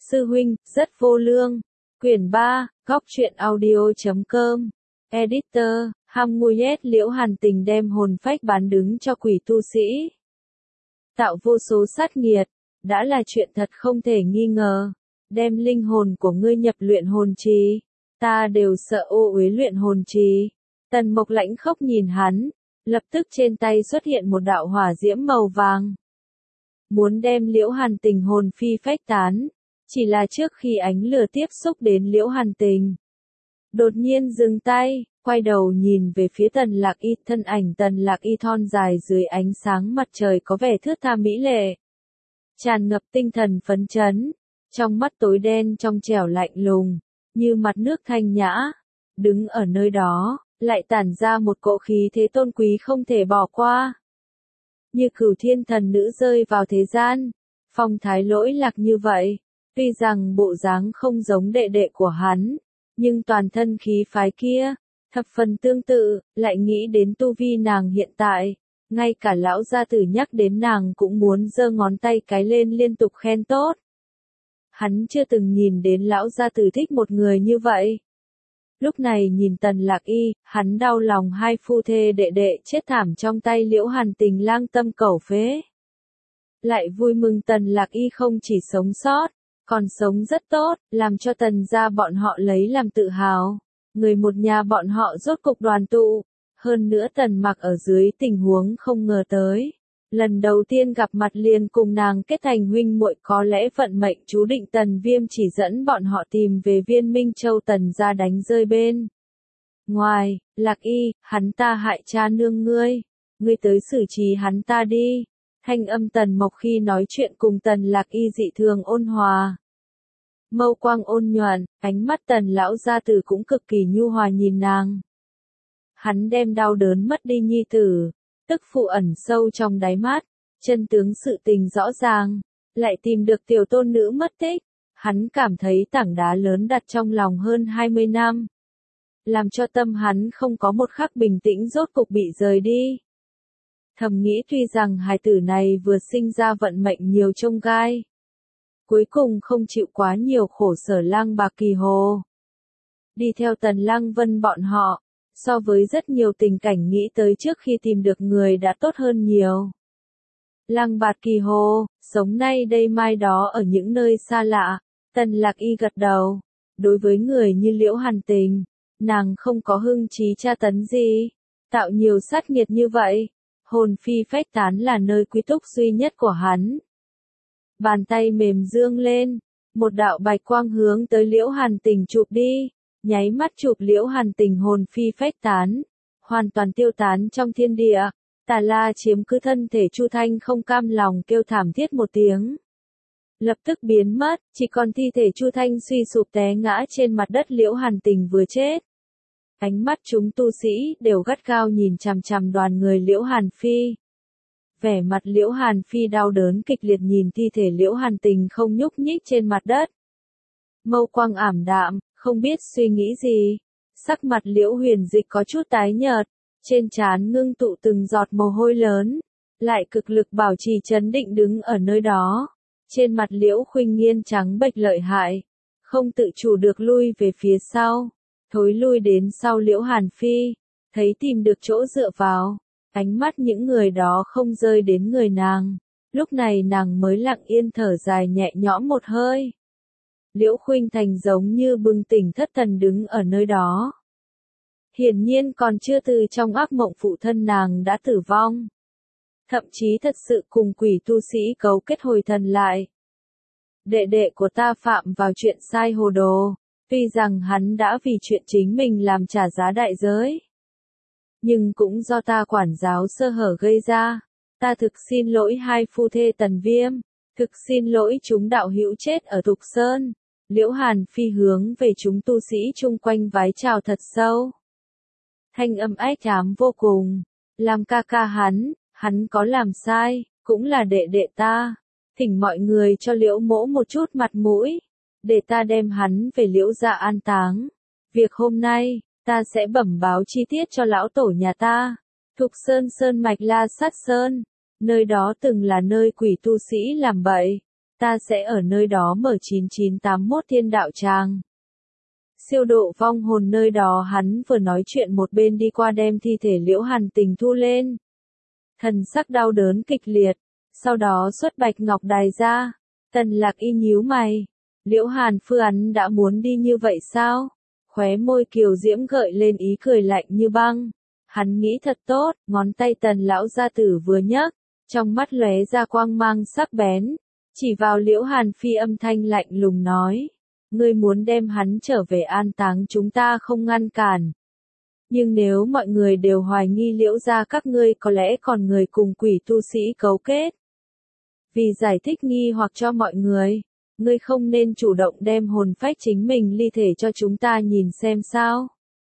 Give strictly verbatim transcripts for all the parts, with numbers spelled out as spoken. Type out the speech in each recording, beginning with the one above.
Sư huynh, rất vô lương. Quyển ba, góc truyện audio chấm com. Editor, Hamuyet Liễu Hàn Tình đem hồn phách bán đứng cho quỷ tu sĩ. Tạo vô số sát nghiệt, đã là chuyện thật không thể nghi ngờ. Đem linh hồn của ngươi nhập luyện hồn trì, ta đều sợ ô uế luyện hồn trì. Tần Mộc lãnh khốc nhìn hắn, lập tức trên tay xuất hiện một đạo hỏa diễm màu vàng. Muốn đem Liễu Hàn Tình hồn phi phách tán, chỉ là trước khi ánh lửa tiếp xúc đến Liễu Hàn Tình. Đột nhiên dừng tay, quay đầu nhìn về phía Tần Lạc Y, thân ảnh Tần Lạc Y thon dài dưới ánh sáng mặt trời có vẻ thướt tha mỹ lệ. Tràn ngập tinh thần phấn chấn, trong mắt tối đen trong trẻo lạnh lùng, như mặt nước thanh nhã, đứng ở nơi đó, lại tản ra một cỗ khí thế tôn quý không thể bỏ qua. Như cửu thiên thần nữ rơi vào thế gian, phong thái lỗi lạc như vậy, tuy rằng bộ dáng không giống đệ đệ của hắn, nhưng toàn thân khí phái kia, thập phần tương tự, lại nghĩ đến tu vi nàng hiện tại, ngay cả lão gia tử nhắc đến nàng cũng muốn giơ ngón tay cái lên liên tục khen tốt. Hắn chưa từng nhìn đến lão gia tử thích một người như vậy. Lúc này nhìn Tần Lạc Y, hắn đau lòng hai phu thê đệ đệ chết thảm trong tay Liễu Hàn Tình lang tâm cẩu phế. Lại vui mừng Tần Lạc Y không chỉ sống sót, còn sống rất tốt, làm cho Tần gia bọn họ lấy làm tự hào. Người một nhà bọn họ rốt cục đoàn tụ. Hơn nữa Tần Mặc ở dưới tình huống không ngờ tới. Lần đầu tiên gặp mặt liền cùng nàng kết thành huynh muội, có lẽ vận mệnh chú định Tần Viêm chỉ dẫn bọn họ tìm về Viên Minh Châu Tần gia đánh rơi bên. Ngoài, Lạc Y, hắn ta hại cha nương ngươi. Ngươi tới xử trí hắn ta đi. Thanh âm Tần Mộc khi nói chuyện cùng Tần Lạc Y dị thường ôn hòa. Mâu quang ôn nhuận, ánh mắt Tần lão gia tử cũng cực kỳ nhu hòa nhìn nàng. Hắn đem đau đớn mất đi nhi tử, tức phụ ẩn sâu trong đáy mắt, chân tướng sự tình rõ ràng, lại tìm được tiểu tôn nữ mất tích. Hắn cảm thấy tảng đá lớn đặt trong lòng hơn hai mươi năm. Làm cho tâm hắn không có một khắc bình tĩnh rốt cục bị rời đi. Thầm nghĩ tuy rằng hài tử này vừa sinh ra vận mệnh nhiều chông gai. Cuối cùng không chịu quá nhiều khổ sở Lang Bạc Kỳ Hồ. Đi theo Tần Lăng Vân bọn họ, so với rất nhiều tình cảnh nghĩ tới trước khi tìm được người đã tốt hơn nhiều. Lang Bạc Kỳ Hồ, sống nay đây mai đó ở những nơi xa lạ, Tần Lạc Y gật đầu. Đối với người như Liễu Hàn Tình, nàng không có hưng trí tra tấn gì, tạo nhiều sát nghiệt như vậy. Hồn phi phách tán là nơi quy túc duy nhất của hắn. Bàn tay mềm dương lên, một đạo bạch quang hướng tới Liễu Hàn Tình chụp đi, nháy mắt chụp Liễu Hàn Tình hồn phi phách tán, hoàn toàn tiêu tán trong thiên địa. Tà La chiếm cứ thân thể Chu Thanh không cam lòng kêu thảm thiết một tiếng, lập tức biến mất, chỉ còn thi thể Chu Thanh suy sụp té ngã trên mặt đất. Liễu Hàn Tình vừa chết, ánh mắt chúng tu sĩ đều gắt gao nhìn chằm chằm đoàn người Liễu Hàn Phi. Vẻ mặt Liễu Hàn Phi đau đớn kịch liệt nhìn thi thể Liễu Hàn Tình không nhúc nhích trên mặt đất. Mâu quang ảm đạm, không biết suy nghĩ gì. Sắc mặt Liễu Huyền Dịch có chút tái nhợt, trên trán ngưng tụ từng giọt mồ hôi lớn, lại cực lực bảo trì trấn định đứng ở nơi đó. Trên mặt Liễu Khuynh Nghiên trắng bệch lợi hại, không tự chủ được lui về phía sau, thối lui đến sau Liễu Hàn Phi, thấy tìm được chỗ dựa vào. Ánh mắt những người đó không rơi đến người nàng, lúc này nàng mới lặng yên thở dài nhẹ nhõm một hơi. Liễu Khuynh Thành giống như bừng tỉnh thất thần đứng ở nơi đó. Hiển nhiên còn chưa từ trong ác mộng phụ thân nàng đã tử vong. Thậm chí thật sự cùng quỷ tu sĩ cấu kết hồi thần lại. Đệ đệ của ta phạm vào chuyện sai hồ đồ, tuy rằng hắn đã vì chuyện chính mình làm trả giá đại giới. Nhưng cũng do ta quản giáo sơ hở gây ra. Ta thực xin lỗi hai phu thê Tần Viêm, thực xin lỗi chúng đạo hữu chết ở Thục Sơn. Liễu Hàn Phi hướng về chúng tu sĩ chung quanh vái chào thật sâu. Thanh âm ách ám vô cùng, làm ca ca hắn, hắn có làm sai, cũng là đệ đệ ta. Thỉnh mọi người cho Liễu mỗ một chút mặt mũi, để ta đem hắn về Liễu gia an táng. Việc hôm nay, ta sẽ bẩm báo chi tiết cho lão tổ nhà ta. Thục Sơn sơn mạch La Sát Sơn, nơi đó từng là nơi quỷ tu sĩ làm bậy. ta sẽ ở nơi đó mở chín chín tám mốt thiên đạo tràng. Siêu độ vong hồn nơi đó. Hắn vừa nói chuyện một bên đi qua đem thi thể Liễu Hàn Tình thu lên. Thần sắc đau đớn kịch liệt, sau đó xuất bạch ngọc đài ra. Tần Lạc Y nhíu mày, Liễu Hàn Phương đã muốn đi như vậy sao? Khóe môi kiều diễm gợi lên ý cười lạnh như băng. Hắn nghĩ thật tốt, ngón tay Tần lão gia tử vừa nhấc, trong mắt lóe ra quang mang sắc bén, chỉ vào Liễu Hàn Phi âm thanh lạnh lùng nói, ngươi muốn đem hắn trở về an táng chúng ta không ngăn cản. Nhưng nếu mọi người đều hoài nghi Liễu gia các ngươi có lẽ còn người cùng quỷ tu sĩ cấu kết. Vì giải thích nghi hoặc cho mọi người, ngươi không nên chủ động đem hồn phách chính mình ly thể cho chúng ta nhìn xem sao.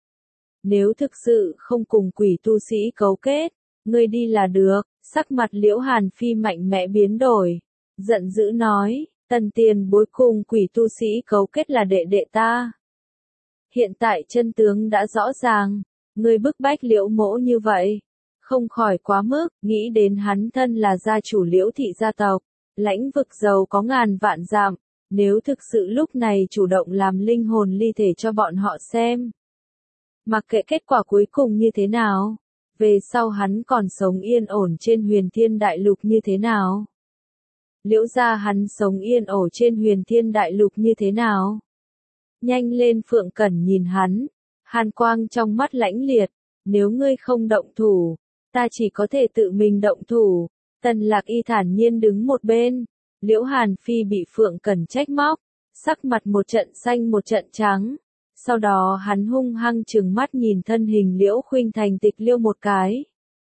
Nếu thực sự không cùng quỷ tu sĩ cấu kết, ngươi đi là được. Sắc mặt Liễu Hàn Phi mạnh mẽ biến đổi, giận dữ nói, Tần tiền bối cùng quỷ tu sĩ cấu kết là đệ đệ ta. Hiện tại chân tướng đã rõ ràng, ngươi bức bách Liễu mỗ như vậy, không khỏi quá mức. Nghĩ đến hắn thân là gia chủ Liễu thị gia tộc, lãnh vực giàu có ngàn vạn dặm, nếu thực sự lúc này chủ động làm linh hồn ly thể cho bọn họ xem, mặc kệ kết quả cuối cùng như thế nào, về sau hắn còn sống yên ổn trên huyền thiên đại lục như thế nào? Liễu gia hắn sống yên ổn trên huyền thiên đại lục như thế nào? Nhanh lên. Phượng Cẩn nhìn hắn, hàn quang trong mắt lãnh liệt, nếu ngươi không động thủ, ta chỉ có thể tự mình động thủ. Tần Lạc Y thản nhiên đứng một bên, Liễu Hàn Phi bị Phượng Cẩn trách móc, sắc mặt một trận xanh một trận trắng. Sau đó hắn hung hăng trừng mắt nhìn thân hình Liễu Khuynh Thành Tịch Liêu một cái.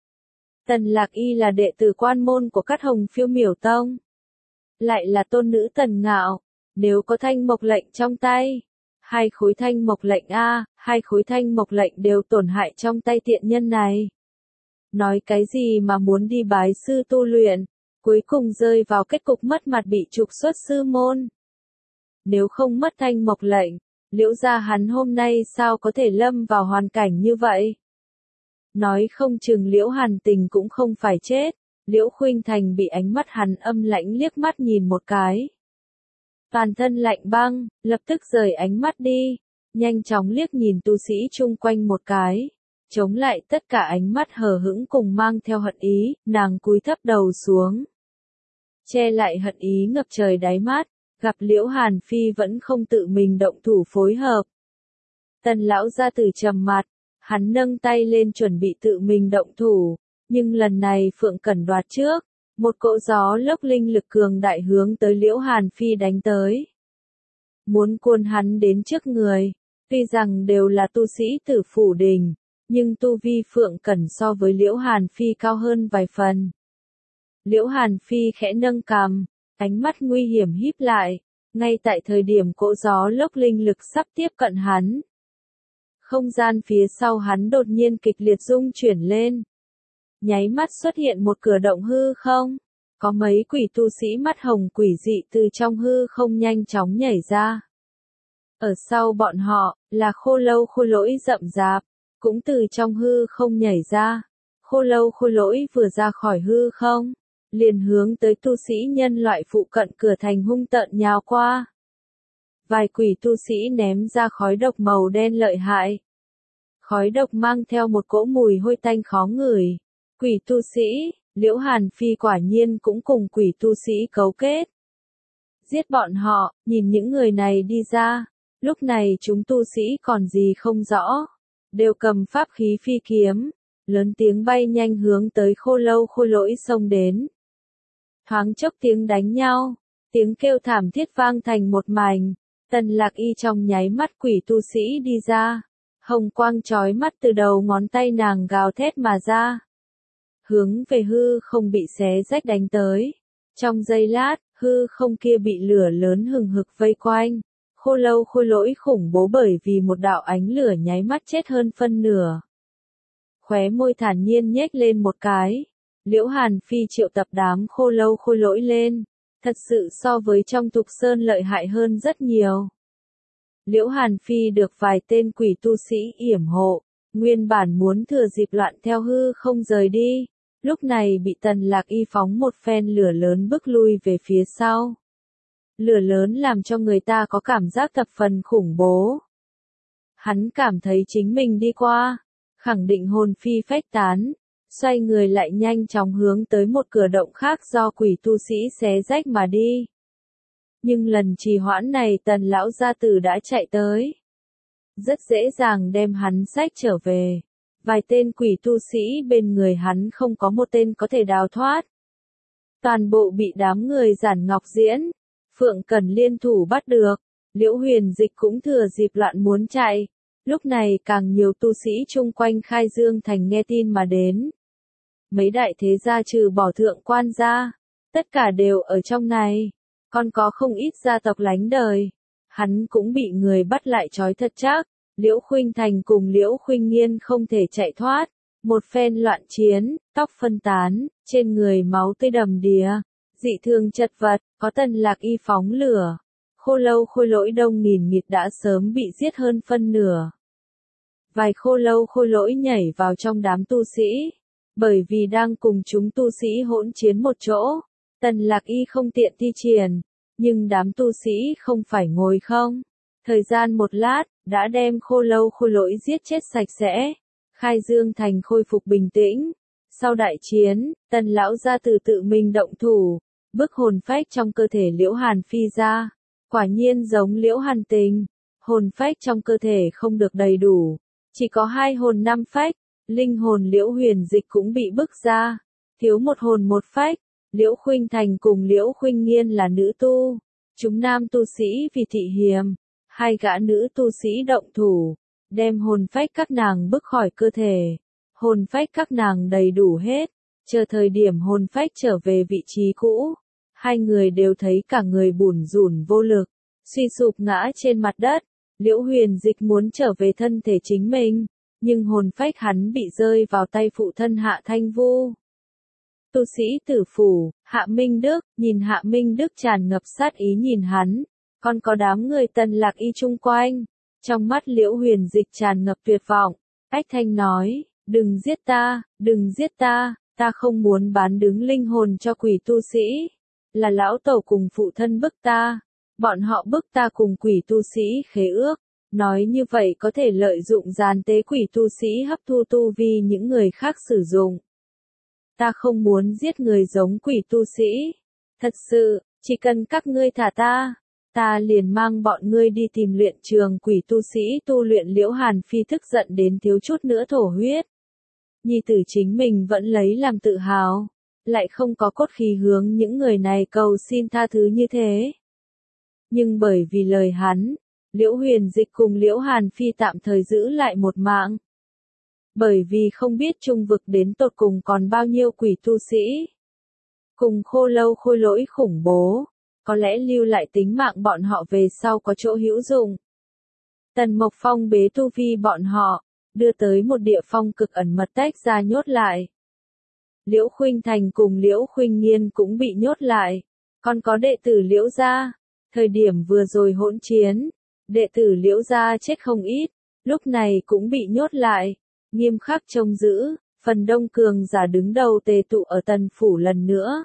Tần Lạc Y là đệ tử quan môn của Cát Hồng Phiêu Miểu Tông, lại là tôn nữ Tần Ngạo, nếu có thanh mộc lệnh trong tay, hai khối thanh mộc lệnh a, hai khối thanh mộc lệnh đều tổn hại trong tay tiện nhân này. Nói cái gì mà muốn đi bái sư tu luyện, cuối cùng rơi vào kết cục mất mặt bị trục xuất sư môn. Nếu không mất thanh mộc lệnh, Liễu gia hắn hôm nay sao có thể lâm vào hoàn cảnh như vậy? Nói không chừng Liễu Hàn Tình cũng không phải chết. Liễu Khuynh Thành bị ánh mắt hắn âm lãnh liếc mắt nhìn một cái. Toàn thân lạnh băng, lập tức rời ánh mắt đi, nhanh chóng liếc nhìn tu sĩ chung quanh một cái, chống lại tất cả ánh mắt hờ hững cùng mang theo hận ý, nàng cúi thấp đầu xuống, che lại hận ý ngập trời đáy mắt. Gặp Liễu Hàn Phi vẫn không tự mình động thủ phối hợp. Tần lão gia tử trầm mặt, hắn nâng tay lên chuẩn bị tự mình động thủ, nhưng lần này Phượng Cẩn đoạt trước, một cỗ gió lốc linh lực cường đại hướng tới Liễu Hàn Phi đánh tới. Muốn cuốn hắn đến trước người, tuy rằng đều là tu sĩ Tử Phủ Đình, nhưng tu vi Phượng Cẩn so với Liễu Hàn Phi cao hơn vài phần. Liễu Hàn Phi khẽ nâng cằm, ánh mắt nguy hiểm híp lại, ngay tại thời điểm cỗ gió lốc linh lực sắp tiếp cận hắn. Không gian phía sau hắn đột nhiên kịch liệt rung chuyển lên. Nháy mắt xuất hiện một cửa động hư không, có mấy quỷ tu sĩ mắt hồng quỷ dị từ trong hư không nhanh chóng nhảy ra. Ở sau bọn họ, là Khô Lâu Khôi Lỗi rậm rạp, cũng từ trong hư không nhảy ra. Khô Lâu Khôi Lỗi vừa ra khỏi hư không, liền hướng tới tu sĩ nhân loại phụ cận cửa thành hung tợn nhào qua. Vài quỷ tu sĩ ném ra khói độc màu đen lợi hại. Khói độc mang theo một cỗ mùi hôi tanh khó ngửi. Quỷ tu sĩ, Liễu Hàn Phi quả nhiên cũng cùng quỷ tu sĩ cấu kết. Giết bọn họ, nhìn những người này đi ra. Lúc này chúng tu sĩ còn gì không rõ. Đều cầm pháp khí phi kiếm. Lớn tiếng bay nhanh hướng tới Khô Lâu Khôi Lỗi xông đến. Thoáng chốc tiếng đánh nhau, tiếng kêu thảm thiết vang thành một mảnh. Tần Lạc Y trong nháy mắt quỷ tu sĩ đi ra, hồng quang chói mắt từ đầu ngón tay nàng gào thét mà ra, hướng về hư không bị xé rách đánh tới. Trong giây lát, hư không kia bị lửa lớn hừng hực vây quanh. Khô Lâu Khôi Lỗi khủng bố bởi vì một đạo ánh lửa nháy mắt chết hơn phân nửa. Khóe môi thản nhiên nhếch lên một cái. Liễu Hàn Phi triệu tập đám Khô Lâu Khôi Lỗi lên, thật sự so với trong Thục Sơn lợi hại hơn rất nhiều. Liễu Hàn Phi được vài tên quỷ tu sĩ yểm hộ, nguyên bản muốn thừa dịp loạn theo hư không rời đi, lúc này bị Tần Lạc Y phóng một phen lửa lớn bức lui về phía sau. Lửa lớn làm cho người ta có cảm giác thập phần khủng bố. Hắn cảm thấy chính mình đi qua, khẳng định hồn phi phách tán, xoay người lại nhanh chóng hướng tới một cửa động khác do quỷ tu sĩ xé rách mà đi. Nhưng lần trì hoãn này Tần lão gia tử đã chạy tới. Rất dễ dàng đem hắn xách trở về. Vài tên quỷ tu sĩ bên người hắn không có một tên có thể đào thoát. Toàn bộ bị đám người Giản Ngọc Diễn, Phượng Cẩn liên thủ bắt được. Liễu Huyền Dịch cũng thừa dịp loạn muốn chạy. Lúc này càng nhiều tu sĩ chung quanh Khai Dương Thành nghe tin mà đến. Mấy đại thế gia trừ bỏ thượng quan gia, tất cả đều ở trong này. Còn có không ít gia tộc lánh đời. Hắn cũng bị người bắt lại trói thật chắc. Liễu Khuynh Thành cùng Liễu Khuynh Nghiên không thể chạy thoát. Một phen loạn chiến, tóc phân tán, trên người máu tươi đầm đìa. Dị thường chật vật, có Tần Lạc Y phóng lửa. Khô Lâu Khôi Lỗi đông nghìn nghịt đã sớm bị giết hơn phân nửa. Vài Khô Lâu Khôi Lỗi nhảy vào trong đám tu sĩ. Bởi vì đang cùng chúng tu sĩ hỗn chiến một chỗ. Tần Lạc Y không tiện thi triển. Nhưng đám tu sĩ không phải ngồi không. Thời gian một lát, đã đem Khô Lâu Khôi Lỗi giết chết sạch sẽ. Khai Dương Thành khôi phục bình tĩnh. Sau đại chiến, Tần lão gia tử tự mình động thủ, bức hồn phách trong cơ thể Liễu Hàn Phi ra. Quả nhiên giống Liễu Hàn Tình, hồn phách trong cơ thể không được đầy đủ, chỉ có hai hồn năm phách. Linh hồn Liễu Huyền Dịch cũng bị bức ra, thiếu một hồn một phách. Liễu Khuynh Thành cùng Liễu Khuynh Nghiên là nữ tu, chúng nam tu sĩ vì thị hiềm, hai gã nữ tu sĩ động thủ, đem hồn phách các nàng bức khỏi cơ thể. Hồn phách các nàng đầy đủ hết, chờ thời điểm hồn phách trở về vị trí cũ, hai người đều thấy cả người bủn rủn vô lực, suy sụp ngã trên mặt đất. Liễu Huyền Dịch muốn trở về thân thể chính mình, nhưng hồn phách hắn bị rơi vào tay phụ thân Hạ Thanh Vu. Tu sĩ tử phủ, Hạ Minh Đức, nhìn Hạ Minh Đức tràn ngập sát ý nhìn hắn, còn có đám người Tần Lạc Y chung quanh. Trong mắt Liễu Huyền Dịch tràn ngập tuyệt vọng, ách thanh nói, đừng giết ta, đừng giết ta, ta không muốn bán đứng linh hồn cho quỷ tu sĩ. Là lão tổ cùng phụ thân bức ta, bọn họ bức ta cùng quỷ tu sĩ khế ước, nói như vậy có thể lợi dụng giàn tế quỷ tu sĩ hấp thu tu vi những người khác sử dụng. Ta không muốn giết người giống quỷ tu sĩ. Thật sự, chỉ cần các ngươi thả ta, ta liền mang bọn ngươi đi tìm luyện trường quỷ tu sĩ tu luyện. Liễu Hàn Phi tức giận đến thiếu chút nữa thổ huyết. Nhi tử chính mình vẫn lấy làm tự hào, lại không có cốt khí hướng những người này cầu xin tha thứ như thế. Nhưng bởi vì lời hắn, Liễu Huyền Dịch cùng Liễu Hàn Phi tạm thời giữ lại một mạng. Bởi vì không biết trung vực đến tột cùng còn bao nhiêu quỷ tu sĩ. Cùng Khô Lâu Khôi Lỗi khủng bố, có lẽ lưu lại tính mạng bọn họ về sau có chỗ hữu dụng. Tần Mộc Phong bế tu vi bọn họ, đưa tới một địa phong cực ẩn mật tách ra nhốt lại. Liễu Khuynh Thành cùng Liễu Khuynh Nghiên cũng bị nhốt lại, còn có đệ tử Liễu gia. Thời điểm vừa rồi hỗn chiến, đệ tử Liễu gia chết không ít, lúc này cũng bị nhốt lại, nghiêm khắc trông giữ. Phần đông cường giả đứng đầu tề tụ ở Tần phủ lần nữa.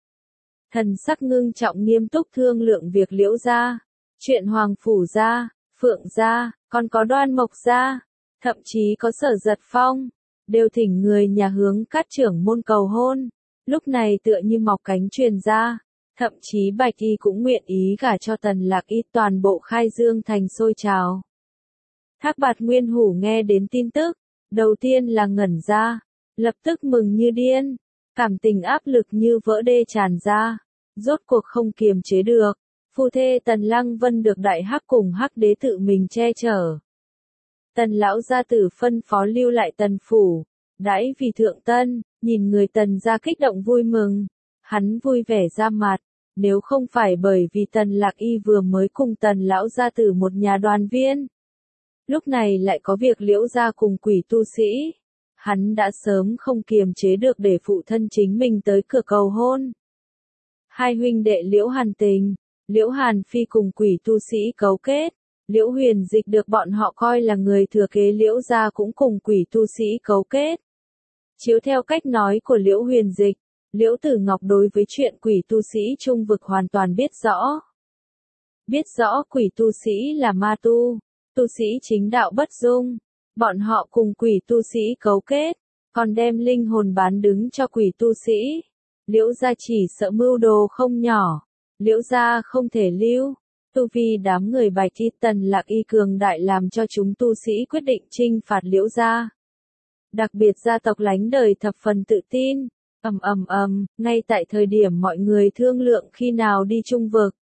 Thần sắc ngưng trọng nghiêm túc thương lượng việc Liễu gia, chuyện Hoàng phủ gia, Phượng gia, còn có Đoan Mộc gia, thậm chí có Sở Giật Phong, đều thỉnh người nhà hướng các trưởng môn cầu hôn. Lúc này tựa như mọc cánh truyền ra, thậm chí Bạch Y cũng nguyện ý gả cho Tần Lạc Y. Toàn bộ Khai Dương Thành sôi trào. Thác Bạt Nguyên Hủ nghe đến tin tức, đầu tiên là ngẩn ra, lập tức mừng như điên, cảm tình áp lực như vỡ đê tràn ra, rốt cuộc không kiềm chế được. Phu thê Tần Lăng Vân được Đại Hắc cùng Hắc Đế tự mình che chở. Tần lão gia tử phân phó lưu lại Tần phủ, đãi vì thượng tân, nhìn người Tần gia kích động vui mừng, hắn vui vẻ ra mặt. Nếu không phải bởi vì Tần Lạc Y vừa mới cùng Tần lão gia tử một nhà đoàn viên, lúc này lại có việc Liễu gia cùng quỷ tu sĩ, hắn đã sớm không kiềm chế được để phụ thân chính mình tới cửa cầu hôn. Hai huynh đệ Liễu Hàn Tình, Liễu Hàn Phi cùng quỷ tu sĩ cấu kết, Liễu Huyền Dịch được bọn họ coi là người thừa kế Liễu gia cũng cùng quỷ tu sĩ cấu kết. Chiếu theo cách nói của Liễu Huyền Dịch, Liễu Tử Ngọc đối với chuyện quỷ tu sĩ trung vực hoàn toàn biết rõ. biết rõ quỷ tu sĩ là ma tu, tu sĩ chính đạo bất dung, bọn họ cùng quỷ tu sĩ cấu kết, còn đem linh hồn bán đứng cho quỷ tu sĩ. Liễu gia chỉ sợ mưu đồ không nhỏ, Liễu gia không thể lưu. Tu vi đám người Bạch Y Tần Lạc Y cường đại làm cho chúng tu sĩ quyết định trinh phạt Liễu gia. Đặc biệt gia tộc lánh đời thập phần tự tin, ầm ầm ầm, ngay tại thời điểm mọi người thương lượng khi nào đi chung vực,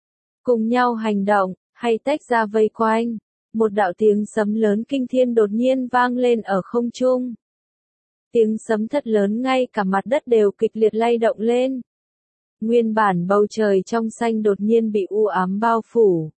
cùng nhau hành động, hay tách ra vây quanh, một đạo tiếng sấm lớn kinh thiên đột nhiên vang lên ở không trung. Tiếng sấm thật lớn ngay cả mặt đất đều kịch liệt lay động lên. Nguyên bản bầu trời trong xanh đột nhiên bị u ám bao phủ.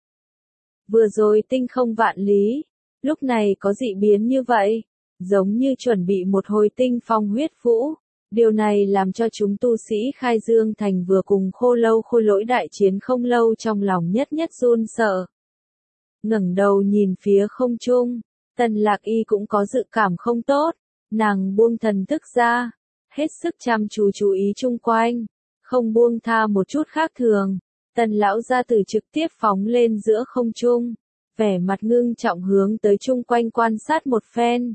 Vừa rồi tinh không vạn lý, lúc này có dị biến như vậy, giống như chuẩn bị một hồi tinh phong huyết vũ. Điều này làm cho chúng tu sĩ Khai Dương Thành vừa cùng Khô Lâu Khôi Lỗi đại chiến không lâu trong lòng nhất nhất run sợ. Ngẩng đầu nhìn phía không trung, Tần Lạc Y cũng có dự cảm không tốt, nàng buông thần thức ra, hết sức chăm chú chú ý chung quanh, không buông tha một chút khác thường. Tần lão gia tử trực tiếp phóng lên giữa không trung, vẻ mặt ngưng trọng hướng tới chung quanh quan sát một phen.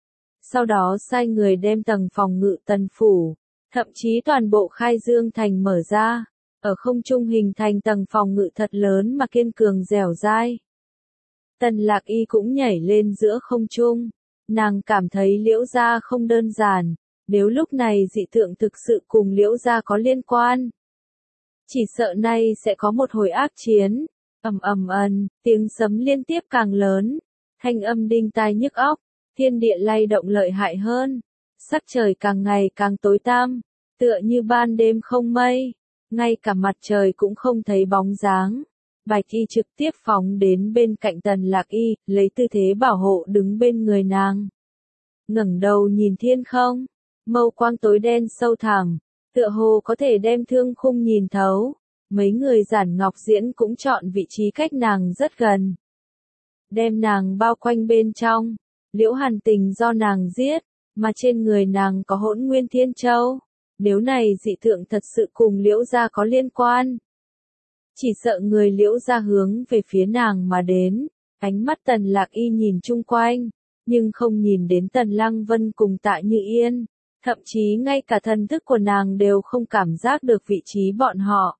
Sau đó sai người đem tầng phòng ngự Tần phủ, thậm chí toàn bộ Khai Dương Thành mở ra, ở không trung hình thành tầng phòng ngự thật lớn mà kiên cường dẻo dai. Tần Lạc Y cũng nhảy lên giữa không trung, nàng cảm thấy Liễu gia không đơn giản, nếu lúc này dị tượng thực sự cùng Liễu gia có liên quan, chỉ sợ nay sẽ có một hồi ác chiến. Ầm ầm ầm, tiếng sấm liên tiếp càng lớn, thanh âm đinh tai nhức óc, thiên địa lay động lợi hại hơn, sắc trời càng ngày càng tối tăm, tựa như ban đêm không mây, ngay cả mặt trời cũng không thấy bóng dáng. Bạch Y trực tiếp phóng đến bên cạnh Tần Lạc Y, lấy tư thế bảo hộ đứng bên người nàng. Ngẩng đầu nhìn thiên không, mâu quang tối đen sâu thẳm, tựa hồ có thể đem thương khung nhìn thấu. Mấy người Giản Ngọc Diễn cũng chọn vị trí cách nàng rất gần, đem nàng bao quanh bên trong. Liễu Hàn Tình do nàng giết, mà trên người nàng có Hỗn Nguyên Thiên Châu. Nếu này dị tượng thật sự cùng Liễu gia có liên quan, chỉ sợ người Liễu gia hướng về phía nàng mà đến. Ánh mắt Tần Lạc Y nhìn chung quanh, nhưng không nhìn đến Tần Lăng Vân cùng Tạ Như Yên, thậm chí ngay cả thần thức của nàng đều không cảm giác được vị trí bọn họ.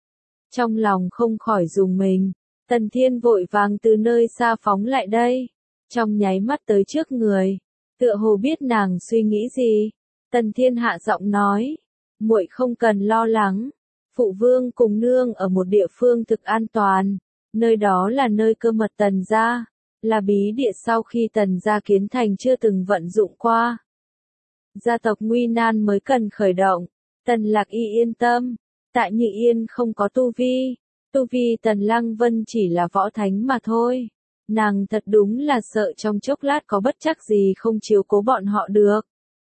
Trong lòng không khỏi rùng mình, Tần Thiên vội vàng từ nơi xa phóng lại đây, trong nháy mắt tới trước người, tựa hồ biết nàng suy nghĩ gì. Tần Thiên hạ giọng nói, muội không cần lo lắng, phụ vương cùng nương ở một địa phương thực an toàn, nơi đó là nơi cơ mật Tần gia, là bí địa sau khi Tần gia kiến thành chưa từng vận dụng qua. Gia tộc nguy nan mới cần khởi động, Tần Lạc Y yên tâm. Tạ Như Yên không có tu vi, tu vi Tần Lăng Vân chỉ là võ thánh mà thôi. Nàng thật đúng là sợ trong chốc lát có bất trắc gì không chiếu cố bọn họ được.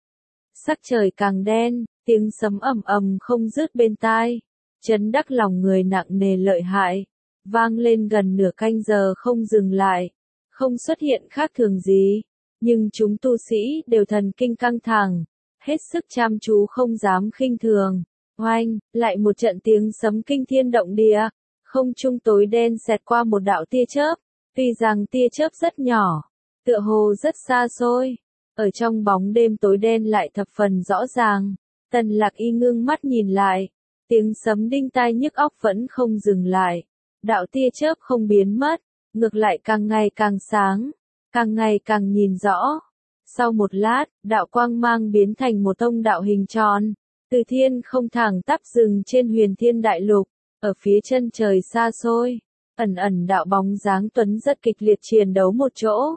Sắc trời càng đen, tiếng sấm ầm ầm không dứt bên tai, chấn đắc lòng người nặng nề lợi hại, vang lên gần nửa canh giờ không dừng lại, không xuất hiện khác thường gì, nhưng chúng tu sĩ đều thần kinh căng thẳng, hết sức chăm chú không dám khinh thường. Oanh, lại một trận tiếng sấm kinh thiên động địa, không trung tối đen xẹt qua một đạo tia chớp, tuy rằng tia chớp rất nhỏ, tựa hồ rất xa xôi, ở trong bóng đêm tối đen lại thập phần rõ ràng. Tần Lạc Y ngưng mắt nhìn lại, tiếng sấm đinh tai nhức óc vẫn không dừng lại, đạo tia chớp không biến mất, ngược lại càng ngày càng sáng, càng ngày càng nhìn rõ. Sau một lát, đạo quang mang biến thành một thông đạo hình tròn, từ thiên không thẳng tắp dừng trên Huyền Thiên Đại Lục, ở phía chân trời xa xôi, ẩn ẩn đạo bóng dáng tuấn rất kịch liệt chiến đấu một chỗ.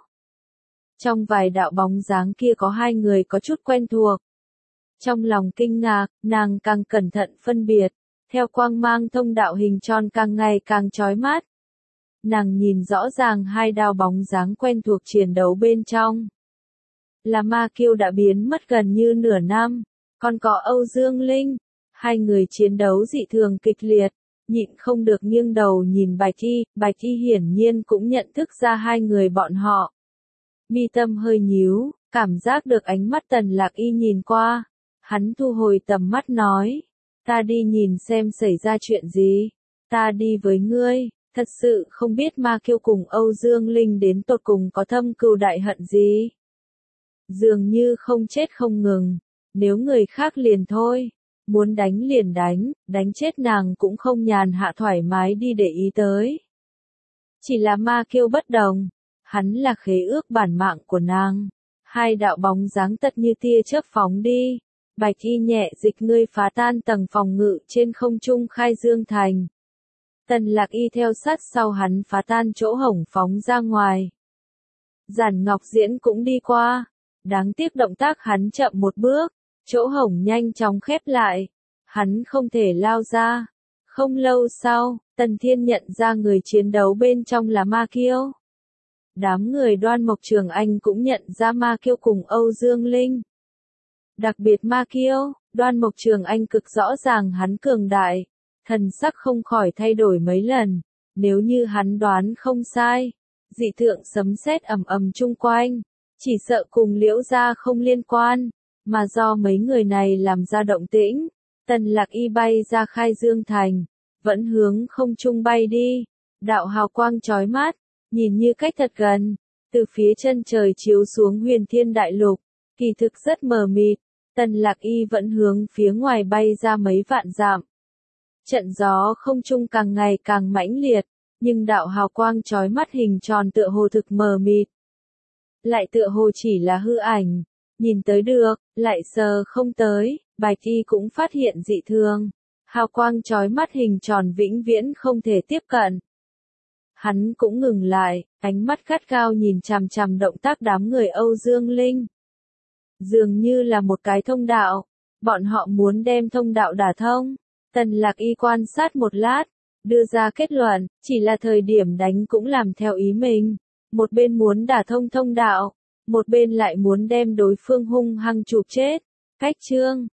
Trong vài đạo bóng dáng kia có hai người có chút quen thuộc. Trong lòng kinh ngạc, nàng càng cẩn thận phân biệt, theo quang mang thông đạo hình tròn càng ngày càng chói mắt. Nàng nhìn rõ ràng hai đạo bóng dáng quen thuộc chiến đấu bên trong. Là Ma Kiêu đã biến mất gần như nửa năm. Còn có Âu Dương Linh, hai người chiến đấu dị thường kịch liệt, nhịn không được nghiêng đầu nhìn Bạch Y, Bạch Y hiển nhiên cũng nhận thức ra hai người bọn họ. Mi tâm hơi nhíu, cảm giác được ánh mắt Tần Lạc Y nhìn qua, hắn thu hồi tầm mắt nói, ta đi nhìn xem xảy ra chuyện gì, ta đi với ngươi. Thật sự không biết Ma Kiêu cùng Âu Dương Linh đến tột cùng có thâm cừu đại hận gì. Dường như không chết không ngừng, nếu người khác liền thôi, muốn đánh liền đánh, đánh chết nàng cũng không nhàn hạ thoải mái đi để ý tới. Chỉ là Ma Kiêu bất đồng, hắn là khế ước bản mạng của nàng. Hai đạo bóng dáng tật như tia chớp phóng đi, Bạch Y nhẹ dịch ngươi phá tan tầng phòng ngự trên không trung khai dương thành. Tần Lạc Y theo sát sau hắn phá tan chỗ hổng phóng ra ngoài. Giản Ngọc Diễn cũng đi qua, đáng tiếc động tác hắn chậm một bước, chỗ hổng nhanh chóng khép lại, hắn không thể lao ra. Không lâu sau, Tần Thiên nhận ra người chiến đấu bên trong là Ma Kiêu. Đám người Đoan Mộc Trường Anh cũng nhận ra Ma Kiêu cùng Âu Dương Linh. Đặc biệt Ma Kiêu, Đoan Mộc Trường Anh cực rõ ràng hắn cường đại, thần sắc không khỏi thay đổi mấy lần, nếu như hắn đoán không sai, dị tượng sấm sét ầm ầm chung quanh, chỉ sợ cùng Liễu gia không liên quan, mà do mấy người này làm ra động tĩnh. Tần Lạc Y bay ra khai dương thành, vẫn hướng không trung bay đi, đạo hào quang chói mắt, nhìn như cách thật gần, từ phía chân trời chiếu xuống huyền thiên đại lục, kỳ thực rất mờ mịt, Tần Lạc Y vẫn hướng phía ngoài bay ra mấy vạn dặm. Trận gió không trung càng ngày càng mãnh liệt, nhưng đạo hào quang chói mắt hình tròn tựa hồ thực mờ mịt. Lại tựa hồ chỉ là hư ảnh, nhìn tới được, lại sờ không tới, Bạch Y cũng phát hiện dị thường. Hào quang chói mắt hình tròn vĩnh viễn không thể tiếp cận. Hắn cũng ngừng lại, ánh mắt gắt gao nhìn chằm chằm động tác đám người Âu Dương Linh. Dường như là một cái thông đạo, bọn họ muốn đem thông đạo đả thông. Tần Lạc Y quan sát một lát, đưa ra kết luận, chỉ là thời điểm đánh cũng làm theo ý mình. Một bên muốn đả thông thông đạo, một bên lại muốn đem đối phương hung hăng chụp chết. Cách chương